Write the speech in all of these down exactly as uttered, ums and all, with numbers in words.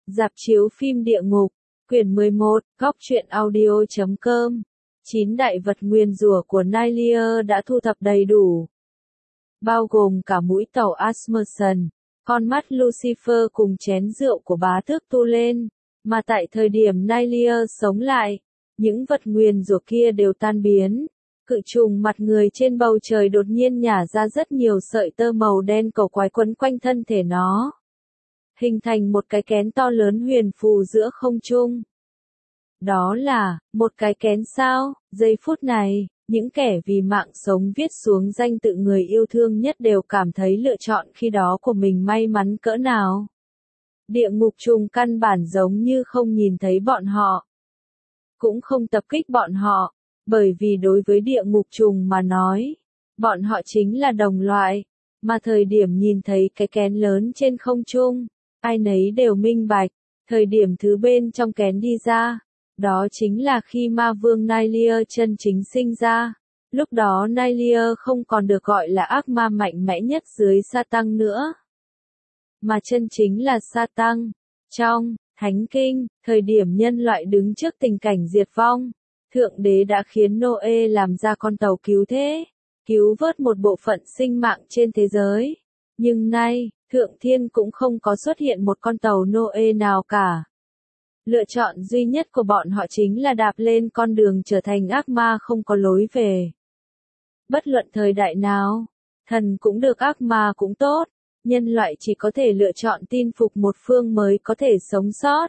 Rạp chiếu phim địa ngục, quyển mười một, góc truyện audio chấm com. Chín đại vật nguyền rủa của Nylia đã thu thập đầy đủ, bao gồm cả mũi tàu Asmussen, con mắt Lucifer cùng chén rượu của bá tước tu lên, mà tại thời điểm Nylia sống lại, những vật nguyền rủa kia đều tan biến. Cự trùng mặt người trên bầu trời đột nhiên nhả ra rất nhiều sợi tơ màu đen cầu quái quấn quanh thân thể nó, hình thành một cái kén to lớn huyền phù giữa không trung. Đó là một cái kén sao? Giây phút này, những kẻ vì mạng sống viết xuống danh tự người yêu thương nhất đều cảm thấy lựa chọn khi đó của mình may mắn cỡ nào. Địa ngục trùng căn bản giống như không nhìn thấy bọn họ, cũng không tập kích bọn họ, bởi vì đối với địa ngục trùng mà nói, bọn họ chính là đồng loại, mà thời điểm nhìn thấy cái kén lớn trên không trung, ai nấy đều minh bạch, thời điểm thứ bên trong kén đi ra, đó chính là khi ma vương Nylia chân chính sinh ra. Lúc đó Nylia không còn được gọi là ác ma mạnh mẽ nhất dưới Satan nữa, mà chân chính là Satan. Trong Thánh Kinh, thời điểm nhân loại đứng trước tình cảnh diệt vong, Thượng Đế đã khiến Noe làm ra con tàu cứu thế, cứu vớt một bộ phận sinh mạng trên thế giới. Nhưng nay, Thượng Thiên cũng không có xuất hiện một con tàu Noe nào cả. Lựa chọn duy nhất của bọn họ chính là đạp lên con đường trở thành ác ma không có lối về. Bất luận thời đại nào, thần cũng được ác ma cũng tốt, nhân loại chỉ có thể lựa chọn tin phục một phương mới có thể sống sót.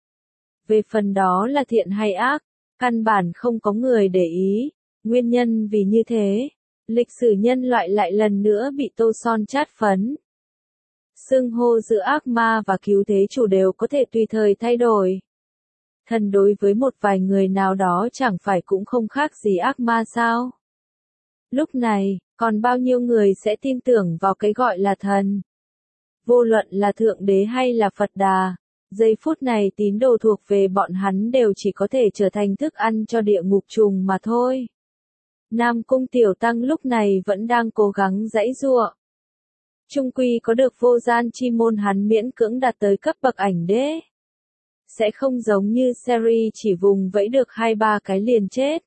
Về phần đó là thiện hay ác, căn bản không có người để ý, nguyên nhân vì như thế, lịch sử nhân loại lại lần nữa bị tô son chát phấn. Xưng hô giữa ác ma và cứu thế chủ đều có thể tùy thời thay đổi. Thần đối với một vài người nào đó chẳng phải cũng không khác gì ác ma sao? Lúc này, còn bao nhiêu người sẽ tin tưởng vào cái gọi là thần? Vô luận là Thượng Đế hay là Phật Đà, giây phút này tín đồ thuộc về bọn hắn đều chỉ có thể trở thành thức ăn cho địa ngục trùng mà thôi. Nam Cung Tiểu Tăng lúc này vẫn đang cố gắng giãy giụa. Chung quy có được vô gian chi môn hắn miễn cưỡng đạt tới cấp bậc ảnh đế. Sẽ không giống như Seri chỉ vùng vẫy được hai ba cái liền chết.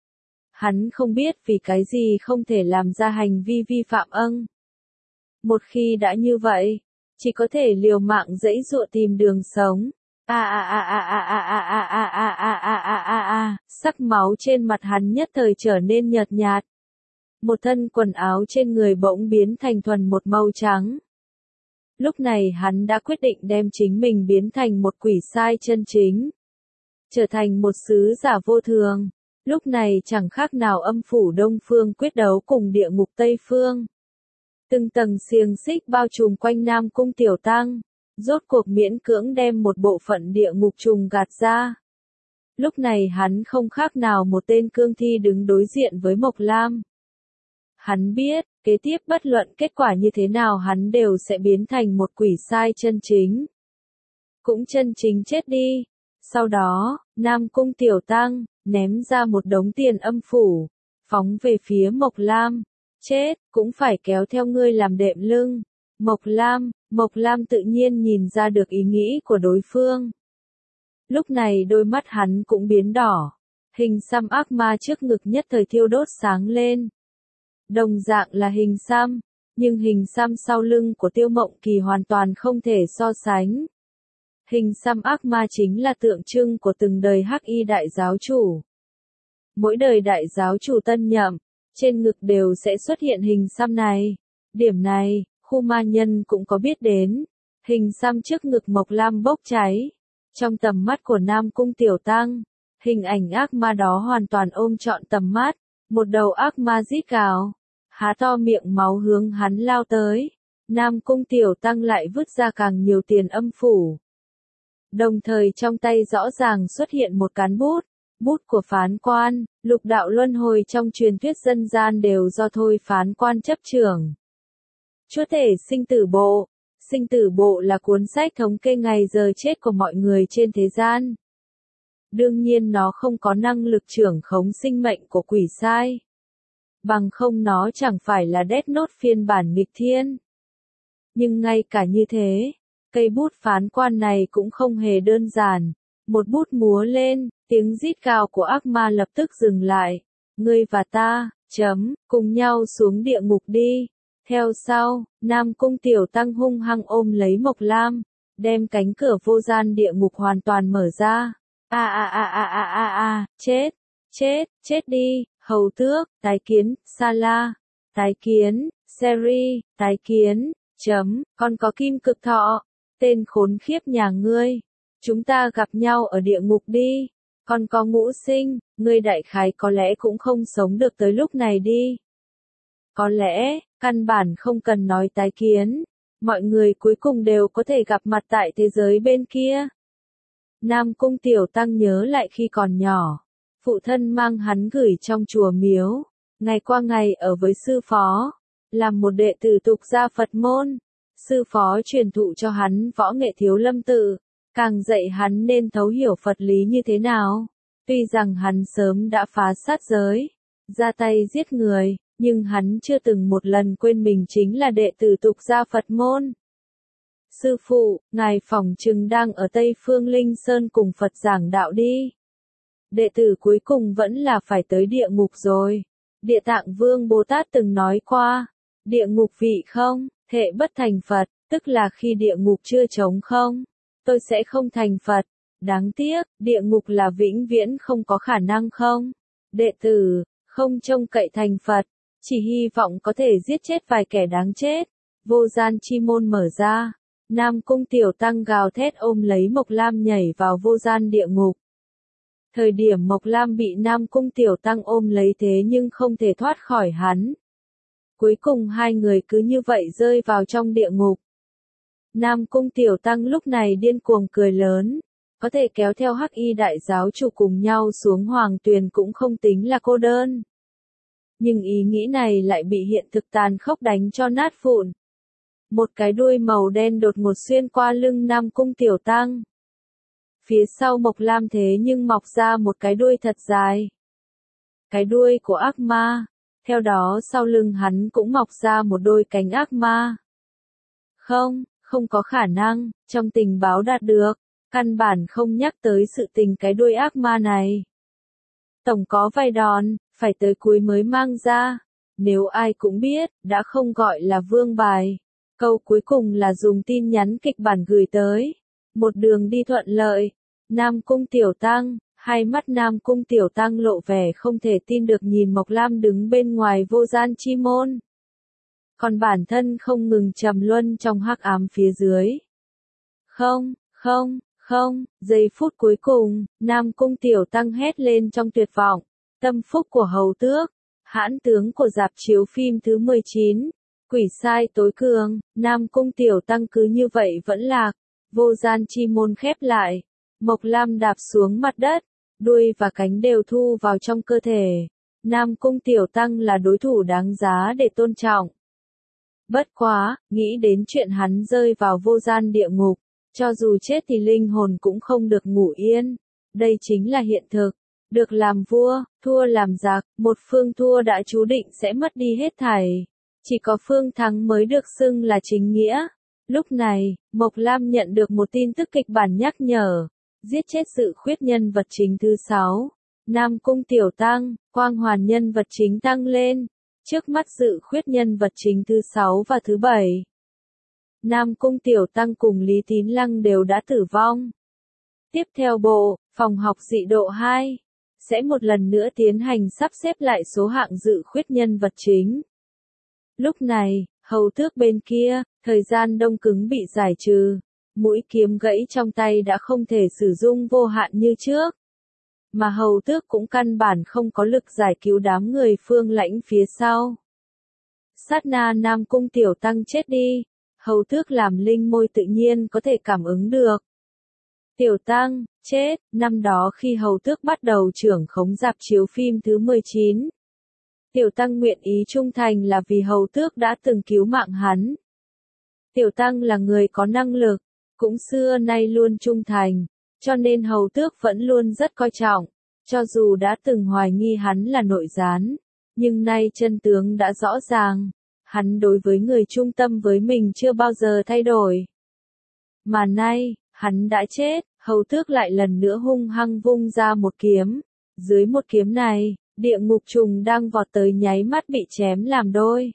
Hắn không biết vì cái gì không thể làm ra hành vi vi phạm âng. Một khi đã như vậy, chỉ có thể liều mạng giãy giụa tìm đường sống. A a a a a a a a a a a a a a a, sắc máu trên mặt hắn nhất thời trở nên nhợt nhạt. Một thân quần áo trên người bỗng biến thành thuần một màu trắng. Lúc này hắn đã quyết định đem chính mình biến thành một quỷ sai chân chính, trở thành một sứ giả vô thường. Lúc này chẳng khác nào âm phủ Đông Phương quyết đấu cùng địa ngục Tây Phương. Từng tầng xiềng xích bao trùm quanh Nam Cung Tiểu Tăng, rốt cuộc miễn cưỡng đem một bộ phận địa ngục trùng gạt ra. Lúc này hắn không khác nào một tên cương thi đứng đối diện với Mộc Lam. Hắn biết, kế tiếp bất luận kết quả như thế nào hắn đều sẽ biến thành một quỷ sai chân chính. Cũng chân chính chết đi. Sau đó, Nam Cung Tiểu Tăng ném ra một đống tiền âm phủ, phóng về phía Mộc Lam. Chết, cũng phải kéo theo ngươi làm đệm lưng. Mộc Lam, Mộc Lam tự nhiên nhìn ra được ý nghĩ của đối phương. Lúc này đôi mắt hắn cũng biến đỏ. Hình xăm ác ma trước ngực nhất thời thiêu đốt sáng lên. Đồng dạng là hình xăm, nhưng hình xăm sau lưng của Tiêu Mộng Kỳ hoàn toàn không thể so sánh. Hình xăm ác ma chính là tượng trưng của từng đời Hắc Y đại giáo chủ. Mỗi đời đại giáo chủ tân nhậm, trên ngực đều sẽ xuất hiện hình xăm này. Điểm này, khu ma nhân cũng có biết đến. Hình xăm trước ngực Mộc Lam bốc cháy. Trong tầm mắt của Nam Cung Tiểu Tăng, hình ảnh ác ma đó hoàn toàn ôm trọn tầm mắt. Một đầu ác ma rít gào, há to miệng máu hướng hắn lao tới. Nam Cung Tiểu Tăng lại vứt ra càng nhiều tiền âm phủ. Đồng thời trong tay rõ ràng xuất hiện một cán bút, bút của phán quan. Lục đạo luân hồi trong truyền thuyết dân gian đều do thôi phán quan chấp trưởng. Chúa tể sinh tử bộ. Sinh tử bộ là cuốn sách thống kê ngày giờ chết của mọi người trên thế gian. Đương nhiên nó không có năng lực trưởng khống sinh mệnh của quỷ sai. Bằng không nó chẳng phải là Death Note phiên bản nghịch thiên. Nhưng ngay cả như thế, Cây bút phán quan này cũng không hề đơn giản. Một bút múa lên, tiếng rít gào của ác ma lập tức dừng lại. Ngươi và ta, chấm, cùng nhau xuống địa ngục đi. Theo sau, Nam Cung Tiểu Tăng hung hăng ôm lấy Mộc Lam, đem cánh cửa vô gian địa ngục hoàn toàn mở ra. A a a a a a a, chết, chết, chết đi, hầu tước, tái kiến, Sa La, tái kiến, Seri, tái kiến, chấm, con có kim cực thọ, tên khốn khiếp nhà ngươi. Chúng ta gặp nhau ở địa ngục đi, con có ngũ sinh, ngươi đại khái có lẽ cũng không sống được tới lúc này đi. Có lẽ, căn bản không cần nói tái kiến, mọi người cuối cùng đều có thể gặp mặt tại thế giới bên kia. Nam Cung Tiểu Tăng nhớ lại khi còn nhỏ, phụ thân mang hắn gửi trong chùa miếu, ngày qua ngày ở với sư phó, làm một đệ tử tục gia Phật môn. Sư phó truyền thụ cho hắn võ nghệ thiếu lâm tự, càng dạy hắn nên thấu hiểu Phật lý như thế nào. Tuy rằng hắn sớm đã phá sát giới, ra tay giết người, nhưng hắn chưa từng một lần quên mình chính là đệ tử tục gia Phật môn. Sư phụ, ngài phỏng chừng đang ở Tây Phương Linh Sơn cùng Phật giảng đạo đi. Đệ tử cuối cùng vẫn là phải tới địa ngục rồi. Địa Tạng Vương Bồ Tát từng nói qua, địa ngục vị không, thệ bất thành Phật, tức là khi địa ngục chưa trống không, tôi sẽ không thành Phật. Đáng tiếc, địa ngục là vĩnh viễn không có khả năng không. Đệ tử, không trông cậy thành Phật, chỉ hy vọng có thể giết chết vài kẻ đáng chết. Vô gian chi môn mở ra, Nam Cung Tiểu Tăng gào thét ôm lấy Mộc Lam nhảy vào vô gian địa ngục. Thời điểm Mộc Lam bị Nam Cung Tiểu Tăng ôm lấy thế nhưng không thể thoát khỏi hắn. Cuối cùng hai người cứ như vậy rơi vào trong địa ngục. Nam Cung Tiểu Tăng lúc này điên cuồng cười lớn, có thể kéo theo Hắc Y đại giáo chủ cùng nhau xuống hoàng tuyền cũng không tính là cô đơn. Nhưng ý nghĩ này lại bị hiện thực tàn khốc đánh cho nát vụn. Một cái đuôi màu đen đột ngột xuyên qua lưng Nam Cung Tiểu Tăng. Phía sau Mộc Lam thế nhưng mọc ra một cái đuôi thật dài. Cái đuôi của ác ma. Theo đó sau lưng hắn cũng mọc ra một đôi cánh ác ma. Không, không có khả năng, trong tình báo đạt được, căn bản không nhắc tới sự tình cái đuôi ác ma này. Tổng có vài đòn, phải tới cuối mới mang ra. Nếu ai cũng biết, đã không gọi là vương bài. Câu cuối cùng là dùng tin nhắn kịch bản gửi tới. Một đường đi thuận lợi. Nam Cung Tiểu Tăng, hai mắt Nam Cung Tiểu Tăng lộ vẻ không thể tin được nhìn Mộc Lam đứng bên ngoài vô gian chi môn. Còn bản thân không ngừng trầm luân trong hắc ám phía dưới. Không, không, không, giây phút cuối cùng, Nam Cung Tiểu Tăng hét lên trong tuyệt vọng. Tâm phúc của hầu tước, hãn tướng của dạp chiếu phim thứ mười chín, quỷ sai tối cường, Nam Cung Tiểu Tăng cứ như vậy vẫn lạc, vô gian chi môn khép lại, Mộc Lam đạp xuống mặt đất, đuôi và cánh đều thu vào trong cơ thể, Nam Cung Tiểu Tăng là đối thủ đáng giá để tôn trọng. Bất quá, nghĩ đến chuyện hắn rơi vào vô gian địa ngục, cho dù chết thì linh hồn cũng không được ngủ yên, đây chính là hiện thực. Được làm vua, thua làm giặc, một phương thua đã chú định sẽ mất đi hết thảy. Chỉ có phương thắng mới được xưng là chính nghĩa. Lúc này, Mộc Lam nhận được một tin tức kịch bản nhắc nhở. Giết chết sự khuyết nhân vật chính thứ sáu. Nam Cung Tiểu Tăng, quang hoàn nhân vật chính tăng lên. Trước mắt sự khuyết nhân vật chính thứ sáu và thứ bảy. Nam Cung Tiểu Tăng cùng Lý Tín Lăng đều đã tử vong. Tiếp theo bộ, phòng học dị độ hai. Sẽ một lần nữa tiến hành sắp xếp lại số hạng dự khuyết nhân vật chính. Lúc này, hầu tước bên kia, thời gian đông cứng bị giải trừ, mũi kiếm gãy trong tay đã không thể sử dụng vô hạn như trước. Mà hầu tước cũng căn bản không có lực giải cứu đám người Phương Lãnh phía sau. Sát na Nam Cung Tiểu Tăng chết đi, hầu tước làm linh môi tự nhiên có thể cảm ứng được. Tiểu Tăng, chết, năm đó khi hầu tước bắt đầu trưởng khống dạp chiếu phim thứ mười chín. Tiểu Tăng nguyện ý trung thành là vì hầu tước đã từng cứu mạng hắn. Tiểu Tăng là người có năng lực, cũng xưa nay luôn trung thành, cho nên hầu tước vẫn luôn rất coi trọng, cho dù đã từng hoài nghi hắn là nội gián, nhưng nay chân tướng đã rõ ràng, hắn đối với người trung tâm với mình chưa bao giờ thay đổi. Mà nay, hắn đã chết, hầu tước lại lần nữa hung hăng vung ra một kiếm. Dưới một kiếm này, địa ngục trùng đang vọt tới nháy mắt bị chém làm đôi.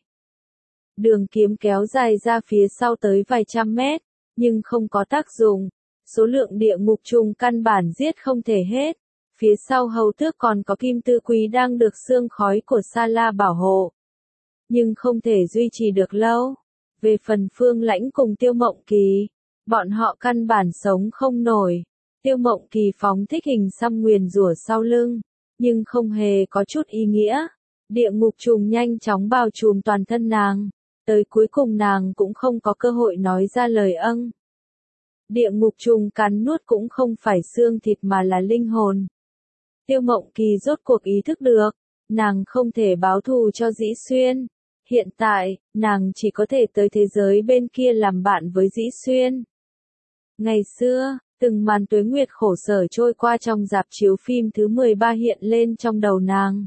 Đường kiếm kéo dài ra phía sau tới vài trăm mét, nhưng không có tác dụng. Số lượng địa ngục trùng căn bản giết không thể hết. Phía sau hầu tước còn có kim tư quý đang được xương khói của Sa La bảo hộ. Nhưng không thể duy trì được lâu. Về phần Phương Lãnh cùng Tiêu Mộng Kỳ, bọn họ căn bản sống không nổi. Tiêu Mộng Kỳ phóng thích hình xăm nguyền rủa sau lưng, nhưng không hề có chút ý nghĩa. Địa ngục trùng nhanh chóng bao trùm toàn thân nàng, tới cuối cùng nàng cũng không có cơ hội nói ra lời âng. Địa ngục trùng cắn nuốt cũng không phải xương thịt mà là linh hồn. Tiêu Mộng Kỳ rốt cuộc ý thức được, nàng không thể báo thù cho Dĩ Xuyên. Hiện tại, nàng chỉ có thể tới thế giới bên kia làm bạn với Dĩ Xuyên. Ngày xưa, từng màn tuế nguyệt khổ sở trôi qua trong rạp chiếu phim thứ mười ba hiện lên trong đầu nàng.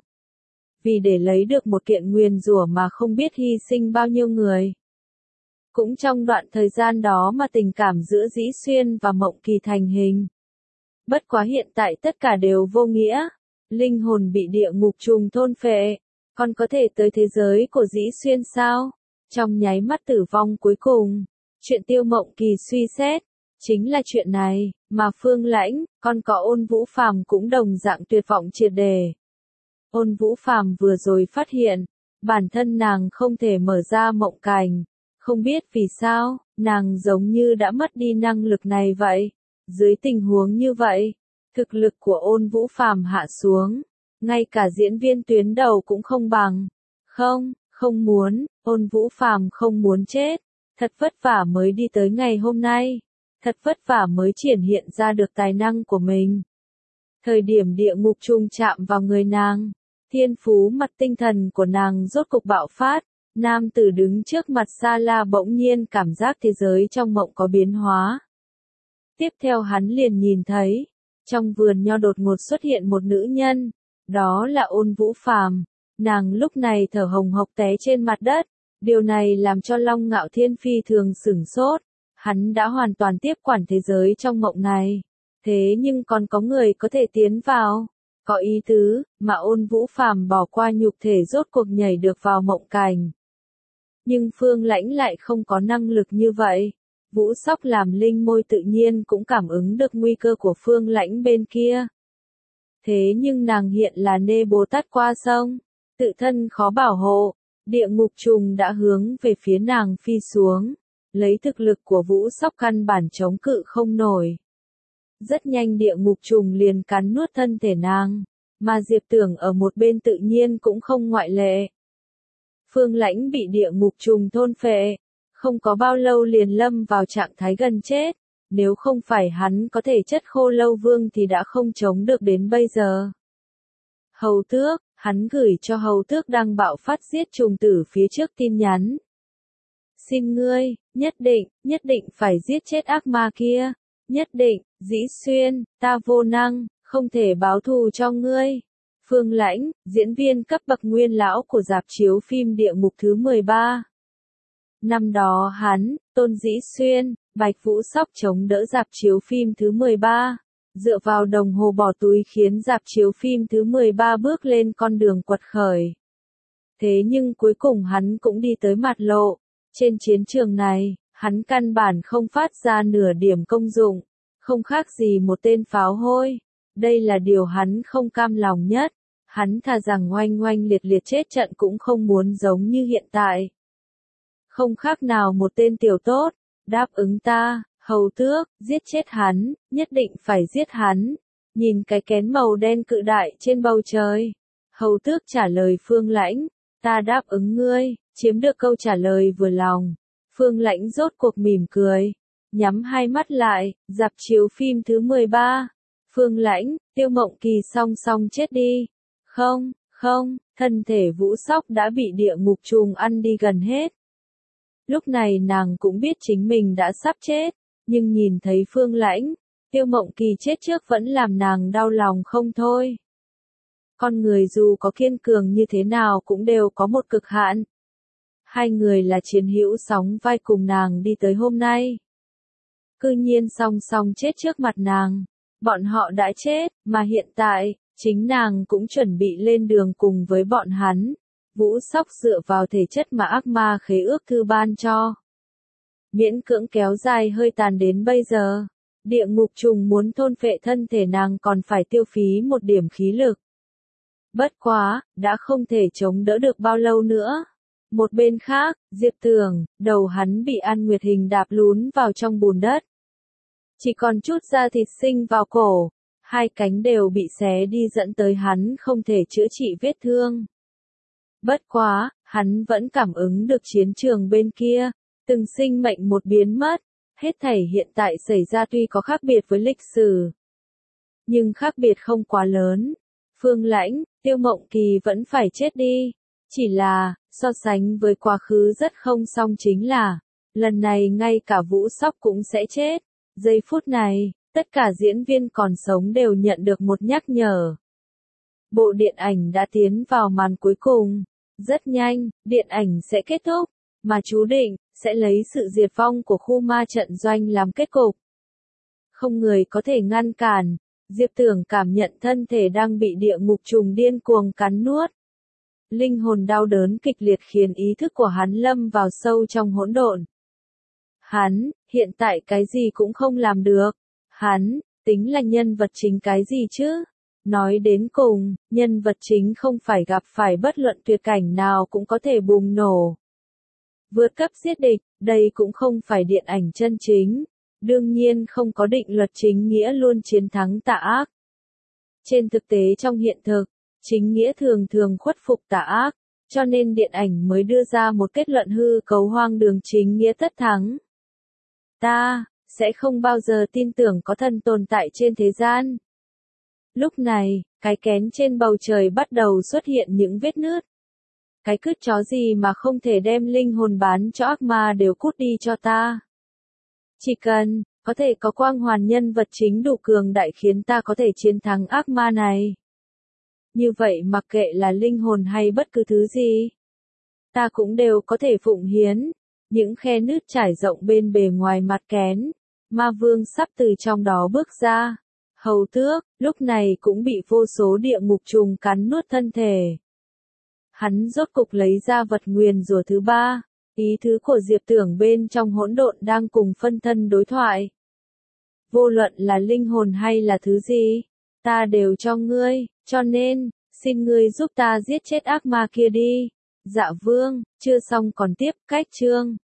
Vì để lấy được một kiện nguyền rủa mà không biết hy sinh bao nhiêu người. Cũng trong đoạn thời gian đó mà tình cảm giữa Dĩ Xuyên và Mộng Kỳ thành hình. Bất quá hiện tại tất cả đều vô nghĩa. Linh hồn bị địa ngục trùng thôn phệ. Còn có thể tới thế giới của Dĩ Xuyên sao? Trong nháy mắt tử vong cuối cùng, chuyện Tiêu Mộng Kỳ suy xét, chính là chuyện này, mà Phương Lãnh, còn có Ôn Vũ Phàm cũng đồng dạng tuyệt vọng triệt đề. Ôn Vũ Phàm vừa rồi phát hiện, bản thân nàng không thể mở ra mộng cảnh, không biết vì sao, nàng giống như đã mất đi năng lực này vậy. Dưới tình huống như vậy, thực lực của Ôn Vũ Phàm hạ xuống. Ngay cả diễn viên tuyến đầu cũng không bằng. Không, không muốn, Ôn Vũ Phàm không muốn chết. Thật vất vả mới đi tới ngày hôm nay. Thật vất vả mới triển hiện ra được tài năng của mình. Thời điểm địa ngục trùng chạm vào người nàng, thiên phú mặt tinh thần của nàng rốt cục bạo phát. Nam tử đứng trước mặt Sa La bỗng nhiên cảm giác thế giới trong mộng có biến hóa. Tiếp theo hắn liền nhìn thấy, trong vườn nho đột ngột xuất hiện một nữ nhân. Đó là Ôn Vũ Phàm. Nàng lúc này thở hồng hộc té trên mặt đất. Điều này làm cho Long Ngạo Thiên phi thường sửng sốt. Hắn đã hoàn toàn tiếp quản thế giới trong mộng này. Thế nhưng còn có người có thể tiến vào. Có ý tứ, mà Ôn Vũ Phàm bỏ qua nhục thể rốt cuộc nhảy được vào mộng cảnh. Nhưng Phương Lãnh lại không có năng lực như vậy. Vũ Sóc làm linh môi tự nhiên cũng cảm ứng được nguy cơ của Phương Lãnh bên kia. Thế nhưng nàng hiện là Nê Bồ Tát qua sông, tự thân khó bảo hộ, địa ngục trùng đã hướng về phía nàng phi xuống, lấy thực lực của Vũ Sóc căn bản chống cự không nổi. Rất nhanh địa ngục trùng liền cắn nuốt thân thể nàng, mà Diệp Tưởng ở một bên tự nhiên cũng không ngoại lệ. Phương Lãnh bị địa ngục trùng thôn phệ, không có bao lâu liền lâm vào trạng thái gần chết. Nếu không phải hắn có thể chất khô lâu vương thì đã không chống được đến bây giờ. Hầu tước, hắn gửi cho hầu tước đang bạo phát giết trùng tử phía trước tin nhắn. Xin ngươi, nhất định, nhất định phải giết chết ác ma kia. Nhất định, Dĩ Xuyên, ta vô năng, không thể báo thù cho ngươi. Phương Lãnh, diễn viên cấp bậc nguyên lão của rạp chiếu phim địa ngục thứ mười ba. Năm đó hắn, Tôn Dĩ Xuyên, Bạch Vũ Sóc chống đỡ rạp chiếu phim thứ mười ba, dựa vào đồng hồ bỏ túi khiến rạp chiếu phim thứ mười ba bước lên con đường quật khởi. Thế nhưng cuối cùng hắn cũng đi tới mặt lộ, trên chiến trường này, hắn căn bản không phát ra nửa điểm công dụng, không khác gì một tên pháo hôi. Đây là điều hắn không cam lòng nhất, hắn thà rằng oanh oanh liệt liệt chết trận cũng không muốn giống như hiện tại. Không khác nào một tên tiểu tốt. Đáp ứng ta, hầu tước, giết chết hắn, nhất định phải giết hắn. Nhìn cái kén màu đen cự đại trên bầu trời. Hầu tước trả lời Phương Lãnh, ta đáp ứng ngươi, chiếm được câu trả lời vừa lòng. Phương Lãnh rốt cuộc mỉm cười, nhắm hai mắt lại, rạp chiếu phim thứ mười ba. Phương Lãnh, Tiêu Mộng Kỳ song song chết đi. Không, không, thân thể Vũ Sóc đã bị địa ngục trùng ăn đi gần hết. Lúc này nàng cũng biết chính mình đã sắp chết, nhưng nhìn thấy Phương Lãnh, Tiêu Mộng Kỳ chết trước vẫn làm nàng đau lòng không thôi. Con người dù có kiên cường như thế nào cũng đều có một cực hạn. Hai người là chiến hữu sóng vai cùng nàng đi tới hôm nay. cư nhiên song song chết trước mặt nàng. Bọn họ đã chết, mà hiện tại, chính nàng cũng chuẩn bị lên đường cùng với bọn hắn. Vũ Sóc dựa vào thể chất mà ác ma khế ước thư ban cho. Miễn cưỡng kéo dài hơi tàn đến bây giờ. Địa ngục trùng muốn thôn phệ thân thể nàng còn phải tiêu phí một điểm khí lực. Bất quá, đã không thể chống đỡ được bao lâu nữa. Một bên khác, Diệp Tường, đầu hắn bị An Nguyệt Hình đạp lún vào trong bùn đất. Chỉ còn chút da thịt sinh vào cổ, hai cánh đều bị xé đi dẫn tới hắn không thể chữa trị vết thương. Bất quá, hắn vẫn cảm ứng được chiến trường bên kia, từng sinh mệnh một biến mất, hết thảy hiện tại xảy ra tuy có khác biệt với lịch sử, nhưng khác biệt không quá lớn. Phương Lãnh, Tiêu Mộng Kỳ vẫn phải chết đi, chỉ là, so sánh với quá khứ rất không song chính là, lần này ngay cả Vũ Sóc cũng sẽ chết. Giây phút này, tất cả diễn viên còn sống đều nhận được một nhắc nhở. Bộ điện ảnh đã tiến vào màn cuối cùng. Rất nhanh, điện ảnh sẽ kết thúc, mà chú định, sẽ lấy sự diệt vong của khu ma trận doanh làm kết cục. Không người có thể ngăn cản, Diệp Tưởng cảm nhận thân thể đang bị địa ngục trùng điên cuồng cắn nuốt. Linh hồn đau đớn kịch liệt khiến ý thức của hắn lâm vào sâu trong hỗn độn. Hắn, hiện tại cái gì cũng không làm được. Hắn, tính là nhân vật chính cái gì chứ? Nói đến cùng, nhân vật chính không phải gặp phải bất luận tuyệt cảnh nào cũng có thể bùng nổ. Vượt cấp giết địch, đây cũng không phải điện ảnh chân chính. Đương nhiên không có định luật chính nghĩa luôn chiến thắng tà ác. Trên thực tế trong hiện thực, chính nghĩa thường thường khuất phục tà ác, cho nên điện ảnh mới đưa ra một kết luận hư cấu hoang đường chính nghĩa tất thắng. Ta, sẽ không bao giờ tin tưởng có thần tồn tại trên thế gian. Lúc này, cái kén trên bầu trời bắt đầu xuất hiện những vết nứt. Cái cứt chó gì mà không thể đem linh hồn bán cho ác ma đều cút đi cho ta. Chỉ cần, có thể có quang hoàn nhân vật chính đủ cường đại khiến ta có thể chiến thắng ác ma này. Như vậy mặc kệ là linh hồn hay bất cứ thứ gì, ta cũng đều có thể phụng hiến. Những khe nứt trải rộng bên bề ngoài mặt kén, ma vương sắp từ trong đó bước ra. Hầu Tước, lúc này cũng bị vô số địa ngục trùng cắn nuốt thân thể. Hắn rốt cục lấy ra vật nguyền rủa thứ ba, ý thứ của Diệp Tưởng bên trong hỗn độn đang cùng phân thân đối thoại. Vô luận là linh hồn hay là thứ gì, ta đều cho ngươi, cho nên, xin ngươi giúp ta giết chết ác ma kia đi. Dạ vương, chưa xong còn tiếp, cách chương.